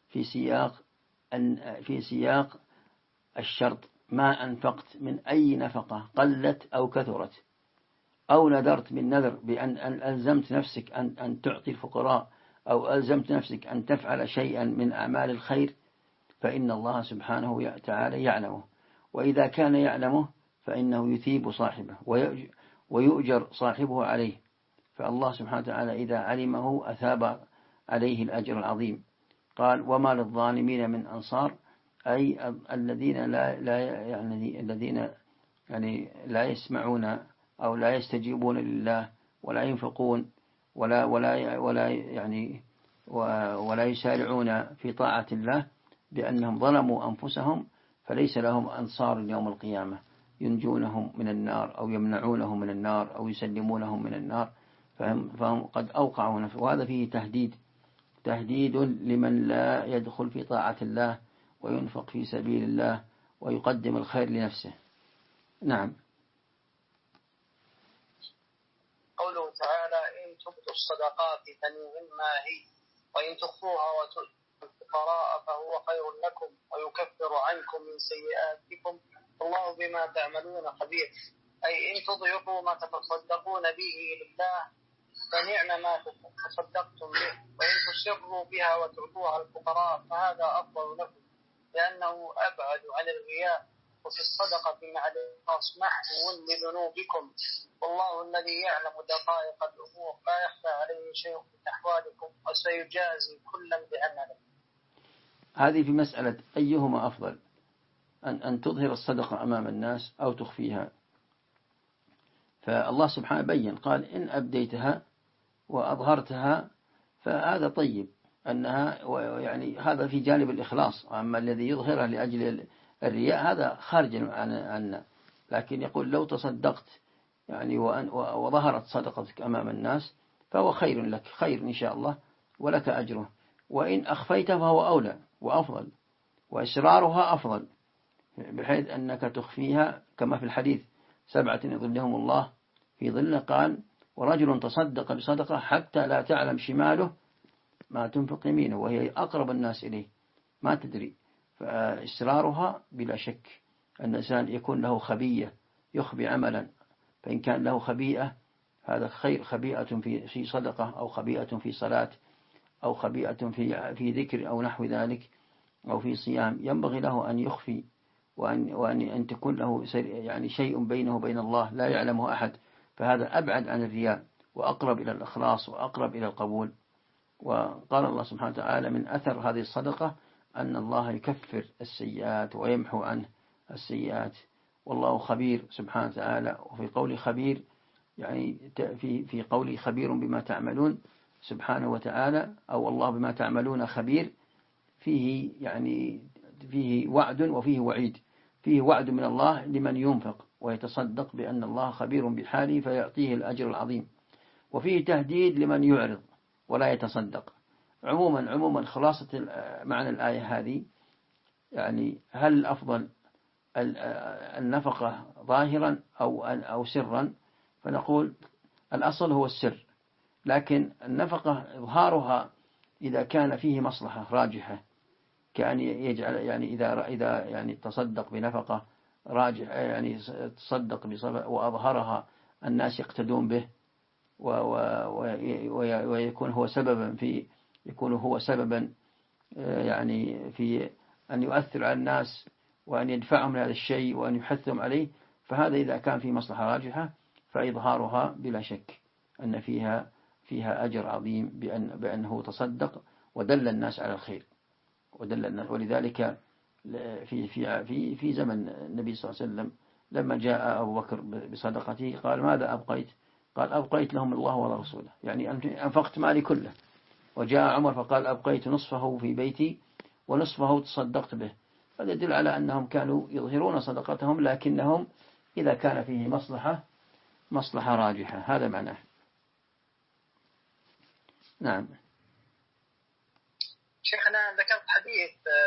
في سياق الشرط: ما أنفقت من أي نفقة قلت أو كثرت، أو نذرت من نذر بأن ألزمت نفسك أن تعطي الفقراء، أو ألزمت نفسك أن تفعل شيئا من أعمال الخير، فإن الله سبحانه وتعالى يعلمه. وإذا كان يعلمه فإنه يثيب صاحبه ويؤجر صاحبه عليه. فالله سبحانه وتعالى إذا علمه أثاب عليه الأجر العظيم. قال: وما للظالمين من أنصار، أي الذين لا يسمعون أو لا يستجيبون لله ولا ينفقون ولا يسارعون في طاعة الله، بأنهم ظلموا أنفسهم، فليس لهم أنصار يوم القيامة ينجونهم من النار أو يمنعونهم من النار أو يسلمونهم من النار، فهم قد أوقعوا نفسه. وهذا فيه تهديد لمن لا يدخل في طاعة الله وينفق في سبيل الله ويقدم الخير لنفسه. نعم. قوله تعالى: إن تبدوا الصدقات فنعما هي وإن تخفوها وتؤتوا الفقراء فهو خير لكم ويكفر عنكم من سيئاتكم والله بما تعملون خبير. أي إن تضيقوا ما تتصدقون به لله فنعم ما تصدقتم به، وإن تسروا بها وتعطوها الفقراء فهذا أفضل لكم لأنه أبعد عن الرياء، وفي الصدقة مع الإخلاص محو لذنوبكم، والله الذي يعلم دقائق الأمور لا يخفى عليه شيء من أحوالكم وسيجازي كلا بعمله. هذه في مسألة أيهما أفضل، أن تظهر الصدقة أمام الناس أو تخفيها. فالله سبحانه بين قال: إن أبديتها وأظهرتها فهذا طيب، أنها هذا في جانب الإخلاص. أما الذي يظهرها لأجل الرياء هذا خارج عنا. لكن يقول: لو تصدقت وظهرت صدقتك أمام الناس فهو خير لك، خير إن شاء الله ولك أجره. وإن أخفيت فهو أولى وأفضل، وإسرارها أفضل، بحيث أنك تخفيها كما في الحديث: 7 يظلهم الله في ظله، قال: ورجل تصدق بصدقة حتى لا تعلم شماله ما تنفق يمينه، وهي أقرب الناس إليه ما تدري. فإسرارها بلا شك أن الإنسان يكون له خبيئة يخبي عملا، فإن كان له خبيئة هذا خير، خبيئة في صدقة أو خبيئة في صلاة أو خبيئة في ذكر أو نحو ذلك أو في صيام، ينبغي له أن يخفي وأن تكون له يعني شيء بينه وبين الله لا يعلمه أحد، فهذا أبعد عن الرياء وأقرب إلى الإخلاص وأقرب إلى القبول. وقال الله سبحانه وتعالى من أثر هذه الصدقة أن الله يكفر السيئات ويمحو عنه السيئات، والله خبير سبحانه وتعالى. وفي قول خبير يعني في قول خبير بما تعملون سبحانه وتعالى، أو الله بما تعملون خبير، فيه يعني فيه وعد وفيه وعيد. فيه وعد من الله لمن ينفق ويتصدق بأن الله خبير بحاله فيعطيه الأجر العظيم، وفيه تهديد لمن يعرض ولا يتصدق. عموما خلاصة معنى الآية هذه يعني هل الأفضل النفقة ظاهرا أو سرا؟ فنقول الأصل هو السر، لكن النفقة إظهارها إذا كان فيه مصلحة راجحة، كأن يجعل يعني إذا يعني تصدق بنفقة راجحة، يعني تصدق وأظهرها الناس يقتدون به ويكون هو سببا يعني في أن يؤثر على الناس وأن يدفعهم لهذا الشيء وأن يحثهم عليه، فهذا إذا كان في مصلحة راجحة فإظهارها بلا شك أن فيها أجر عظيم بأنه تصدق ودل الناس على الخير ودل الناس. ولذلك في زمن النبي صلى الله عليه وسلم لما جاء أبو بكر بصدقته قال ماذا أبقيت؟ قال أبقيت لهم الله ورسوله، يعني أنفقت مالي كله. وجاء عمر فقال أبقيت نصفه في بيتي ونصفه تصدقت به. هذا يدل على أنهم كانوا يظهرون صدقتهم، لكنهم إذا كان فيه مصلحة راجحة، هذا معناه. نعم. شيخنا ذكرت حديث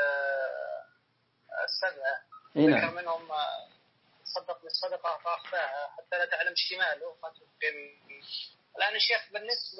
السبعة ذكر منهم صدق بالصدقة فأخفاها حتى لا تعلم شماله ما تنفق. الآن الشيخ بالنسبة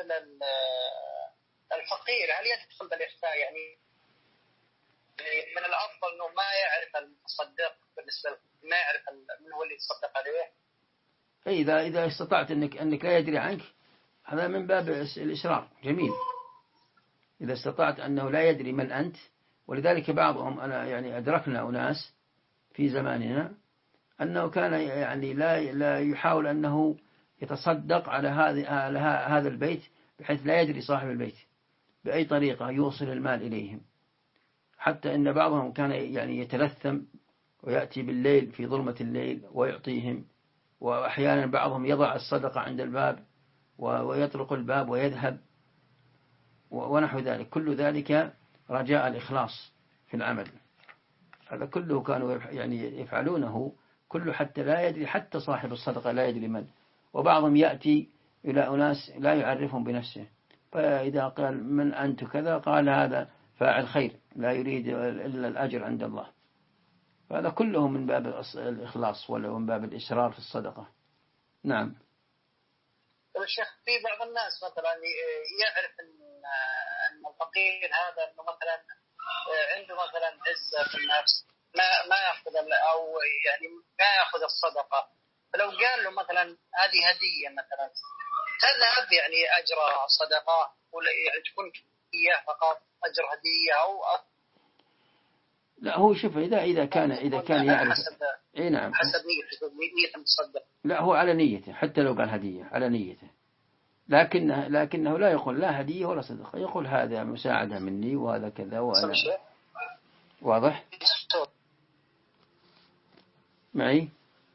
للفقير هل يدخل بالإخفاء؟ يعني من الأفضل أنه ما يعرف المتصدق، بالنسبة ما يعرف من هو اللي يتصدق عليه. إذا استطعت أنك لا يدري عنك هذا من باب الإسرار، جميل. إذا استطعت أنه لا يدري من أنت. ولذلك بعضهم أنا يعني أدركنا أناس في زماننا أنه كان يعني لا يحاول أنه يتصدق على هذا البيت بحيث لا يدري صاحب البيت بأي طريقة يوصل المال إليهم، حتى إن بعضهم كان يعني يتلثم ويأتي بالليل في ظلمة الليل ويعطيهم، وأحيانا بعضهم يضع الصدقة عند الباب ويطرق الباب ويذهب ونحو ذلك. كل ذلك رجاء الإخلاص في العمل. هذا كله كانوا يعني يفعلونه كله حتى لا يدري، حتى صاحب الصدقة لا يدري من. وبعضهم يأتي إلى أناس لا يعرفهم بنفسه، فإذا قال من أنت كذا قال هذا فاعل خير لا يريد إلا الأجر عند الله. فهذا كله من باب الإخلاص ولا من باب الإسرار في الصدقة. نعم. الشيخ في بعض الناس مثلا يعرف أن الفقير هذا أنه مثلا عنده مثلا عزة في النفس ما يأخذ أو يعني ما يأخذ الصدقة، فلو قال له مثلا هذه هدية مثلا تذهب يعني أجر صدقة ولا يعني تكون هي فقط أجر هدية أو لا هو شوف إذا كان يعرف نعم حسب نية المتصدق. لا هو على نيته، حتى لو قال هدية على نيته، لكنه لا يقول لا هدية ولا صدقة، يقول هذا مساعدة مني وهذا كذا وأنا. واضح معي؟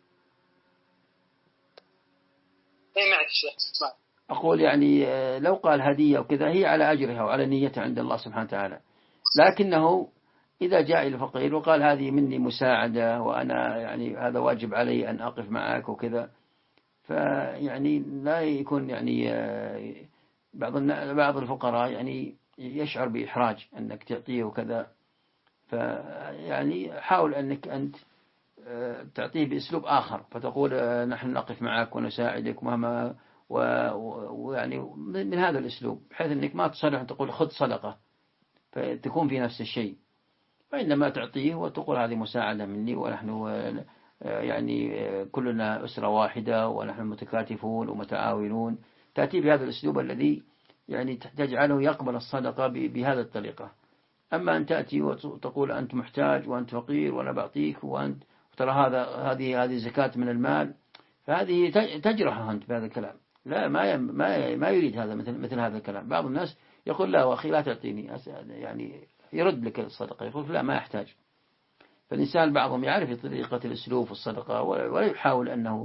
معك الشيخ. أقول يعني لو قال هدية وكذا هي على أجرها وعلى نيتها عند الله سبحانه وتعالى، لكنه إذا جاء إلى الفقير وقال هذه مني مساعدة وأنا يعني هذا واجب علي أن أقف معك وكذا، فيعني لا يكون يعني بعض الفقراء يعني يشعر بإحراج أنك تعطيه وكذا، فيعني حاول أنك أنت تعطيه بأسلوب آخر، فتقول نحن نقف معك ونساعدك مهما ويعني من هذا الأسلوب، بحيث أنك ما تصرح أن تقول خذ صدقة فتكون في نفس الشيء. وإنما تعطيه وتقول هذه مساعدة مني، ونحن يعني كلنا أسرة واحدة ونحن متكاتفون ومتعاونون. تأتي بهذا الأسلوب الذي يعني تجعله يقبل الصدقة بهذا الطريقة. أما أن تأتي وتقول أنت محتاج وأنت فقير وأنا بعطيك وأنت ترى هذه زكاة من المال، فهذه تجرحه أنت بهذا الكلام. لا، ما يريد هذا مثل هذا الكلام. بعض الناس يقول لا أخي لا تعطيني، يعني يرد لك الصدقة، يقول لا ما يحتاج. فالإنسان بعضهم يعرف طريقة الأسلوب في الصدقة ولا يحاول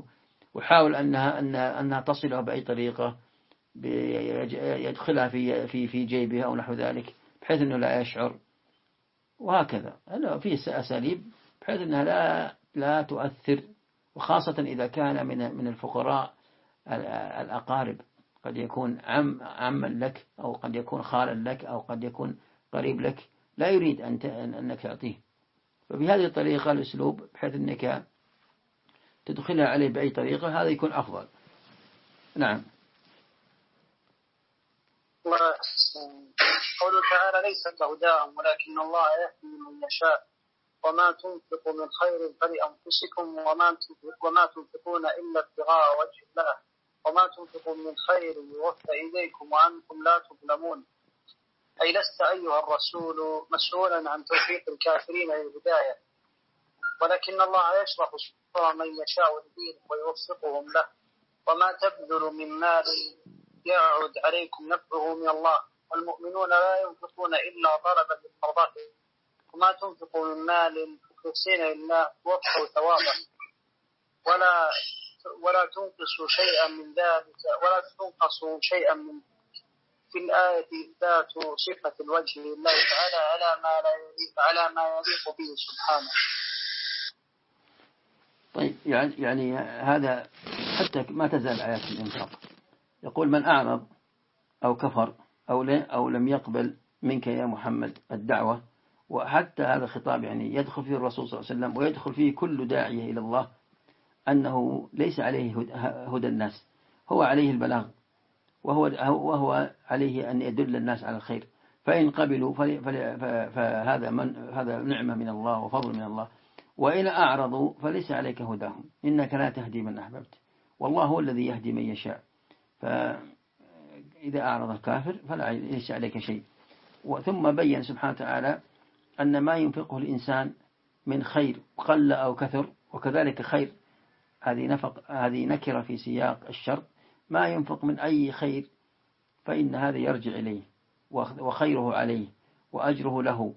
أنها تصله بأي طريقة، يدخلها في جيبها أو نحو ذلك بحيث أنه لا يشعر، وهكذا. في أساليب بحيث أنها لا تؤثر، وخاصة إذا كان من الفقراء الأقارب، قد يكون عما لك أو قد يكون خالا لك أو قد يكون قريب لك، لا يريد أنك تعطيه. فبهذه الطريقة الأسلوب بحيث أنك تدخلها عليه بأي طريقة، هذا يكون أفضل. نعم. قوله تعالى ليس كهداهم ولكن الله يهدي من يشاء وما تنفقوا من خير فلأنفسكم وما تنفقون إلا ابتغاء وجه الله وما تنفقوا من خير يوفى إليكم وأنتم لا تظلمون. أي لست أيها الرسول مسؤولا عن توفيق الكافرين للهداية، ولكن الله يشرح صدور من يشاء الدين ويوفقهم له. وما تبذل من مال يعود عليكم نفعه من الله، والمؤمنون لا ينفقون إلا طلبا للمرضات، وما تنفقوا من مال مخلصين لله توفوا ثوابا ولا تنقصوا شيئا من ذلك، ولا تنقصوا شيئا من في الآية إثبات صفة الوجه لله تعالى على ما يليق به سبحانه. طيب، يعني هذا حتى ما تزال آيات الإنفاق. يقول من أعرض أو كفر أو لم يقبل منك يا محمد الدعوة، وحتى هذا الخطاب يعني يدخل فيه الرسول صلى الله عليه وسلم ويدخل فيه كل داعية إلى الله، أنه ليس عليه هدى الناس، هو عليه البلاغ، وهو عليه أن يدل الناس على الخير. فإن قبلوا هذا نعمة من الله وفضل من الله، وإن أعرضوا فليس عليك هداهم، إنك لا تهدي من أحببت، والله هو الذي يهدي من يشاء. فإذا أعرض الكافر فليس عليك شيء. ثم بين سبحانه وتعالى أن ما ينفقه الإنسان من خير قل أو كثر، وكذلك خير هذه نكرة في سياق الشر، ما ينفق من أي خير فإن هذا يرجع إليه وخيره عليه وأجره له.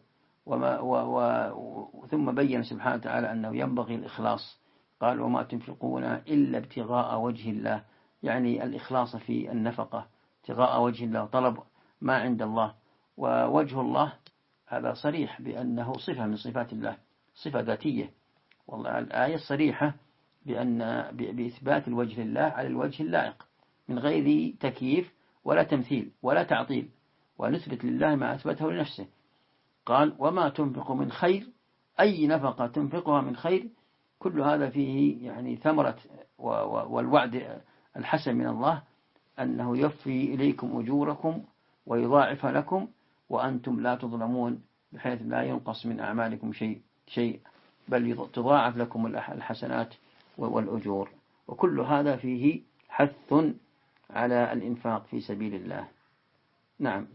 ثم بين سبحانه وتعالى أنه ينبغي الإخلاص، قال وما تنفقون إلا ابتغاء وجه الله، يعني الإخلاص في النفقة ابتغاء وجه الله، طلب ما عند الله. ووجه الله هذا صريح بأنه صفة من صفات الله، صفة ذاتية، والله الآية صريحة بإثبات الوجه لله على الوجه اللائق من غير تكييف ولا تمثيل ولا تعطيل، ونثبت لله ما أثبته لنفسه. قال وما تنفق من خير، أي نفقة تنفقها من خير، كل هذا فيه يعني ثمرة والوعد الحسن من الله أنه يوفي إليكم أجوركم ويضاعف لكم وأنتم لا تظلمون، بحيث لا ينقص من أعمالكم شيء بل تضاعف لكم الحسنات والأجور. وكل هذا فيه حث على الإنفاق في سبيل الله. نعم.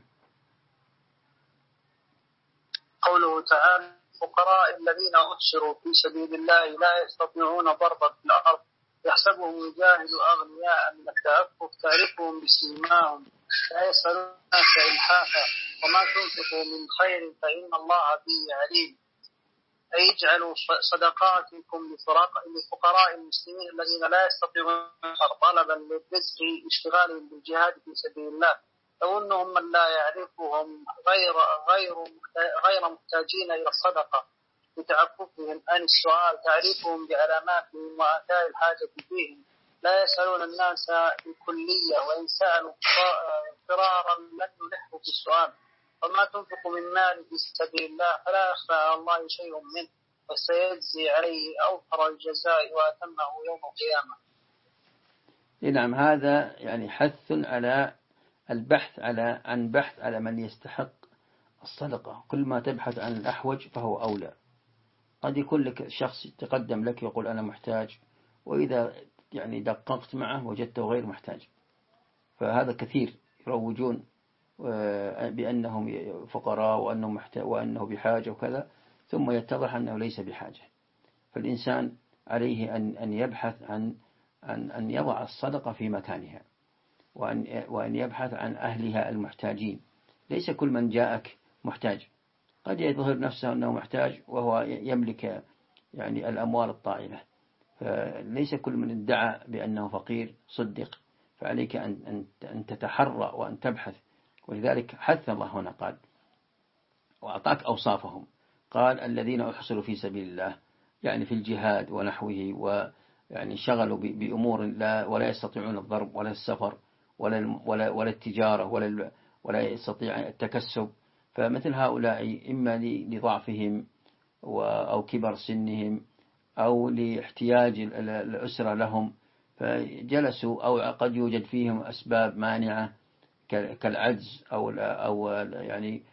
قوله تعالى الفقراء الذين أحصروا في سبيل الله لا يستطيعون ضربا في الأرض يحسبهم الجاهل أغنياء من التعفف تعرفهم بسيماهم لا يسألون الناس إلحافا وما تنفقوا من خير فإن الله به عليم. أي اجعلوا صدقاتكم لفقراء المسلمين الذين لا يستطيعون طلبا للرزق اشتغالهم بالجهاد في سبيل الله، لو أنهم من لا يعرفهم غير محتاجين إلى الصدقة لتعففهم عن السؤال، تعرفهم بعلاماتهم وآثار الحاجة فيهم، لا يسألون الناس بكلية، وإن سألوا فرارا لن يلحوا في السؤال. وما تنفق من مال في سبيل الله فلا يخفى على الله شيء منه وسيجزي عليه أوفر الجزاء وأتمه يوم القيامة. نعم، هذا يعني حث على البحث عن من يستحق الصدقة كل ما تبحث عن الأحوج فهو أولى. قد يكون لك شخص يتقدم لك يقول أنا محتاج، وإذا يعني دققت معه وجدته غير محتاج، فهذا كثير يروجون بأنهم فقراء وأنه بحاجة وكذا، ثم يتضح أنه ليس بحاجة. فالإنسان عليه أن يبحث عن أن يضع الصدقة في مكانها، وأن يبحث عن أهلها المحتاجين. ليس كل من جاءك محتاج، قد يظهر نفسه أنه محتاج وهو يملك يعني الأموال الطائلة، فليس كل من ادعى بأنه فقير صدق. فعليك أن تتحرى وأن تبحث. ولذلك حث الله هنا قال وأعطاك أوصافهم، قال الذين أحصلوا في سبيل الله، يعني في الجهاد ونحوه، ويعني شغلوا بأمور ولا يستطيعون الضرب ولا السفر ولا التجارة ولا يستطيع التكسب. فمثل هؤلاء إما لضعفهم أو كبر سنهم أو لاحتياج الأسرة لهم، فجلسوا، أو قد يوجد فيهم أسباب مانعة كالعجز يعني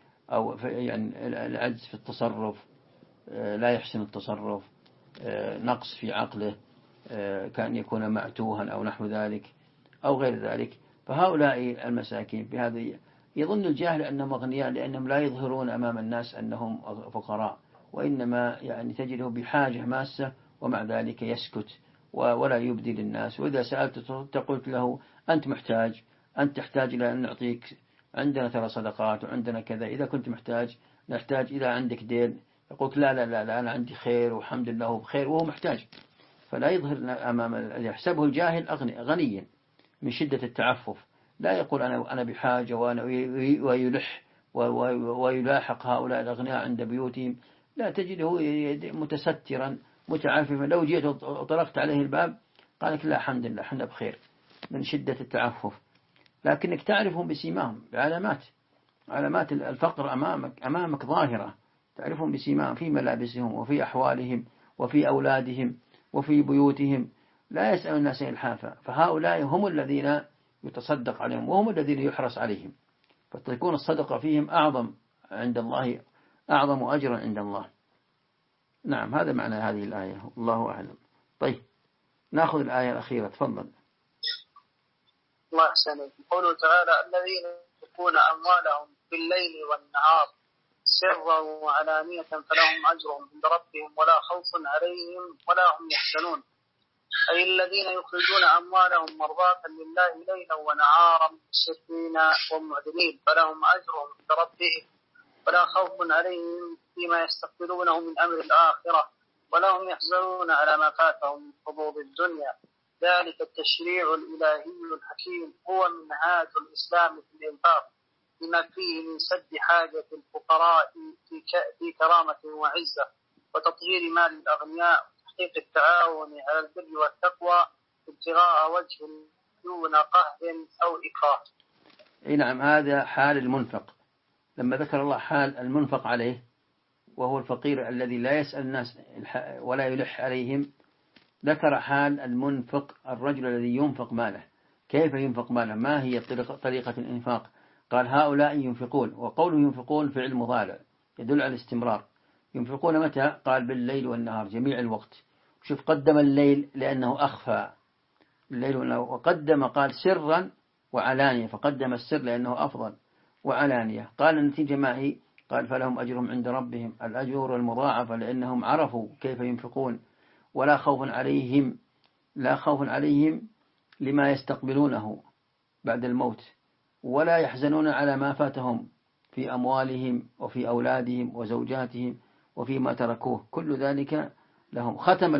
العجز في التصرف، لا يحسن التصرف، نقص في عقله، كأن يكون معتوها أو نحو ذلك أو غير ذلك. فهؤلاء المساكين بهذا يظن الجاهل أنهم أغنياء، لأنهم لا يظهرون أمام الناس أنهم فقراء، وإنما يعني تجده بحاجة ماسة ومع ذلك يسكت ولا يبدي للناس. وإذا سألته تقول له أنت محتاج، أنت تحتاج إلى أن نعطيك، عندنا ترى صدقات وعندنا كذا، إذا كنت نحتاج إذا عندك دين، يقول لا أنا عندي خير والحمد لله هو بخير وهو محتاج. فلا يظهر أمام، يحسبه الجاهل غنيا من شدة التعفف، لا يقول أنا بحاجة ويلح ويلاحق هؤلاء الأغنياء عند بيوتهم، لا، تجده متسترا متعاففا. لو جئت وطرقت عليه الباب قال لك لا الحمد لله احنا بخير، من شدة التعفف. لكنك تعرفهم بسيماهم، علامات الفقر أمامك ظاهرة، تعرفهم بسيماهم في ملابسهم وفي أحوالهم وفي أولادهم وفي بيوتهم، لا يسأل الناس إلحافا. فهؤلاء هم الذين يتصدق عليهم وهم الذين يحرص عليهم، فتكون الصدقة فيهم أعظم عند الله، أعظم أجرا عند الله. نعم، هذا معنى هذه الآية، الله أعلم. طيب نأخذ الآية الأخيرة، تفضل. الله أحسن. قوله تعالى الذين ينفقون أموالهم بالليل والنهار سرا وعلانية فلهم أجرهم عند ربهم ولا خوف عليهم ولا هم يحزنون، أي الذين يخرجون أموالهم مرضاة لله ليلا ونهارا مسرين ومعدلين فلهم أجرهم عند ربهم ولا خوف عليهم فيما يستقبلونه من أمر الآخرة ولا هم يحزنون على ما فاتهم من حظوظ الدنيا. ذلك التشريع الإلهي الحكيم هو منهاج الإسلام في الإنفاق بما فيه من سد حاجة الفقراء في كرامة وعزة وتطهير مال الأغنياء وتحقيق التعاون على البر والتقوى ابتغاء وجه دون قهر أو إكراه. نعم، هذا حال المنفق. لما ذكر الله حال المنفق عليه وهو الفقير الذي لا يسأل الناس ولا يلح عليهم، ذكر حال المنفق الرجل الذي ينفق ماله. كيف ينفق ماله؟ ما هي طريقة الإنفاق؟ قال هؤلاء ينفقون، وقوله ينفقون فعل مضارع يدل على الاستمرار. ينفقون متى؟ قال بالليل والنهار، جميع الوقت. شوف قدم الليل لأنه أخفى الليل، وقدم قال سرا وعلانية، فقدم السر لأنه أفضل وعلانية. قال النتيجة ما هي؟ قال فلهم أجرهم عند ربهم، الأجر المضاعفة لأنهم عرفوا كيف ينفقون. ولا خوف عليهم، لا خوف عليهم لما يستقبلونه بعد الموت، ولا يحزنون على ما فاتهم في أموالهم وفي أولادهم وزوجاتهم وفيما تركوه، كل ذلك لهم. ختم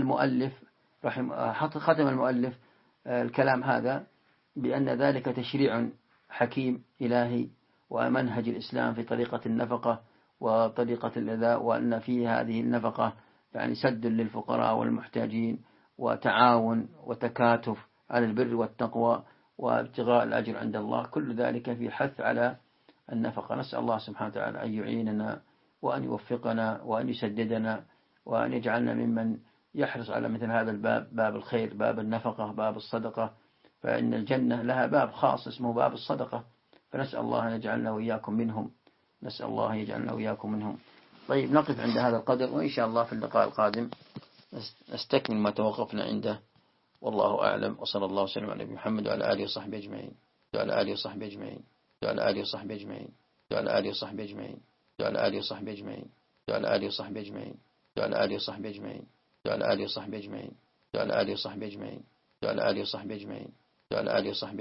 المؤلف الكلام هذا بأن ذلك تشريع حكيم إلهي ومنهج الإسلام في طريقة النفقة وطريقة الأداء، وأن في هذه النفقة يعني سد للفقراء والمحتاجين وتعاون وتكاتف على البر والتقوى وابتغاء الأجر عند الله، كل ذلك في حث على النفقة. نسأل الله سبحانه وتعالى أن يعيننا وأن يوفقنا وأن يسددنا وأن يجعلنا ممن يحرص على مثل هذا الباب، باب الخير، باب النفقة، باب الصدقة. فإن الجنة لها باب خاص اسمه باب الصدقة، فنسأل الله أن يجعلنا وإياكم منهم. نسأل الله يجعلنا وإياكم منهم. طيب نقف عند هذا القدر، وإن شاء الله في اللقاء القادم نستكمل ما توقفنا عنده، والله أعلم. وصلى الله وسلم على محمد وعلى آله وصحبه أجمعين، وعلى آله وصحبه أجمعين، وعلى آله وصحبه أجمعين، وعلى آله وصحبه أجمعين، وعلى آله وصحبه أجمعين، وعلى آله وصحبه أجمعين، وعلى آله وصحبه أجمعين، وعلى آله وصحبه أجمعين، وعلى آله وصحبه أجمعين، وعلى آله وصحبه أجمعين، وعلى آله وصحبه